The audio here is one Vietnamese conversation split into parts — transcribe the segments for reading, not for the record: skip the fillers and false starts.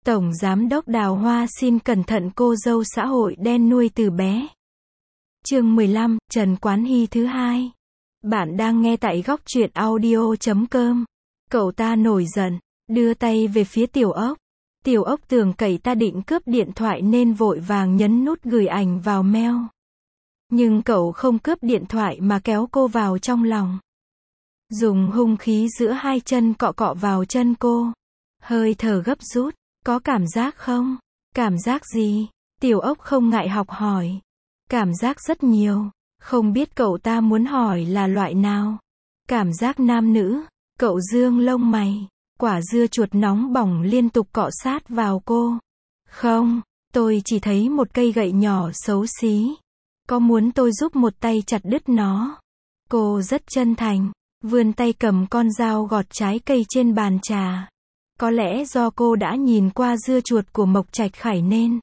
Tổng Giám đốc Đào Hoa xin cẩn thận cô dâu xã hội đen nuôi từ bé. Chương 15, Trần Quán Hy thứ hai. Bạn đang nghe tại góc truyện audio.com. Cậu ta nổi giận, đưa tay về phía Tiểu Ốc. Tiểu Ốc tưởng cậy ta định cướp điện thoại nên vội vàng nhấn nút gửi ảnh vào mail. Nhưng cậu không cướp điện thoại mà kéo cô vào trong lòng. Dùng hung khí giữa hai chân cọ cọ vào chân cô. Hơi thở gấp rút, có cảm giác không? Cảm giác gì? Tiểu Ốc không ngại học hỏi. Cảm giác rất nhiều. Không biết cậu ta muốn hỏi là loại nào? Cảm giác nam nữ. Cậu dương lông mày. Quả dưa chuột nóng bỏng liên tục cọ sát vào cô. Không, tôi chỉ thấy một cây gậy nhỏ xấu xí. Có muốn tôi giúp một tay chặt đứt nó? Cô rất chân thành, vươn tay cầm con dao gọt trái cây trên bàn trà. Có lẽ do cô đã nhìn qua dưa chuột của Mộc Trạch Khải nên.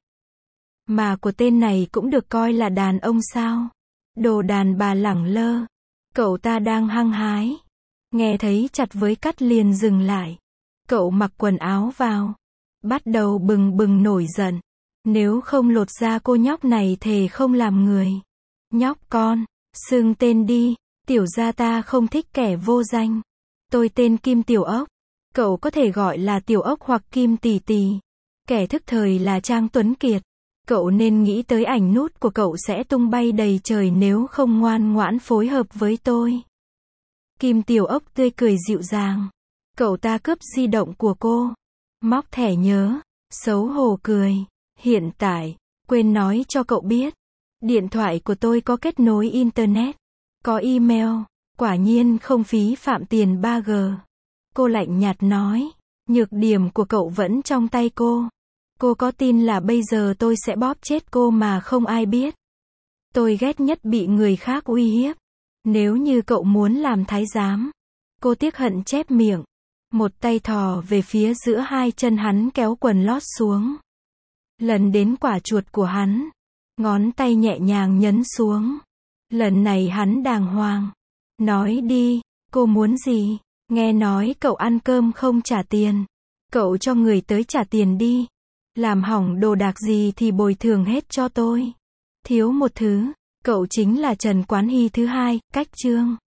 Mà của tên này cũng được coi là đàn ông sao? Đồ đàn bà lẳng lơ. Cậu ta đang hăng hái. Nghe thấy chặt với cắt liền dừng lại. Cậu mặc quần áo vào. Bắt đầu bừng bừng nổi giận. Nếu không lột ra cô nhóc này thề không làm người. Nhóc con, xưng tên đi. Tiểu gia ta không thích kẻ vô danh. Tôi tên Kim Tiểu Ốc. Cậu có thể gọi là Tiểu Ốc hoặc Kim Tỷ Tỷ. Kẻ thức thời là Trang Tuấn Kiệt. Cậu nên nghĩ tới ảnh nút của cậu sẽ tung bay đầy trời nếu không ngoan ngoãn phối hợp với tôi. Kim Tiểu Ốc tươi cười dịu dàng. Cậu ta cướp di động của cô. Móc thẻ nhớ. Xấu hổ cười. Hiện tại, quên nói cho cậu biết. Điện thoại của tôi có kết nối Internet. Có email. Quả nhiên không phí phạm tiền 3G. Cô lạnh nhạt nói. Nhược điểm của cậu vẫn trong tay cô. Cô có tin là bây giờ tôi sẽ bóp chết cô mà không ai biết? Tôi ghét nhất bị người khác uy hiếp. Nếu như cậu muốn làm thái giám. Cô tiếc hận chép miệng. Một tay thò về phía giữa hai chân hắn kéo quần lót xuống. Lần đến quả chuột của hắn. Ngón tay nhẹ nhàng nhấn xuống. Lần này hắn đàng hoàng. Nói đi, cô muốn gì? Nghe nói cậu ăn cơm không trả tiền. Cậu cho người tới trả tiền đi. Làm hỏng đồ đạc gì thì bồi thường hết cho tôi. Thiếu một thứ, cậu chính là Trần Quán Hy thứ hai, cách chương.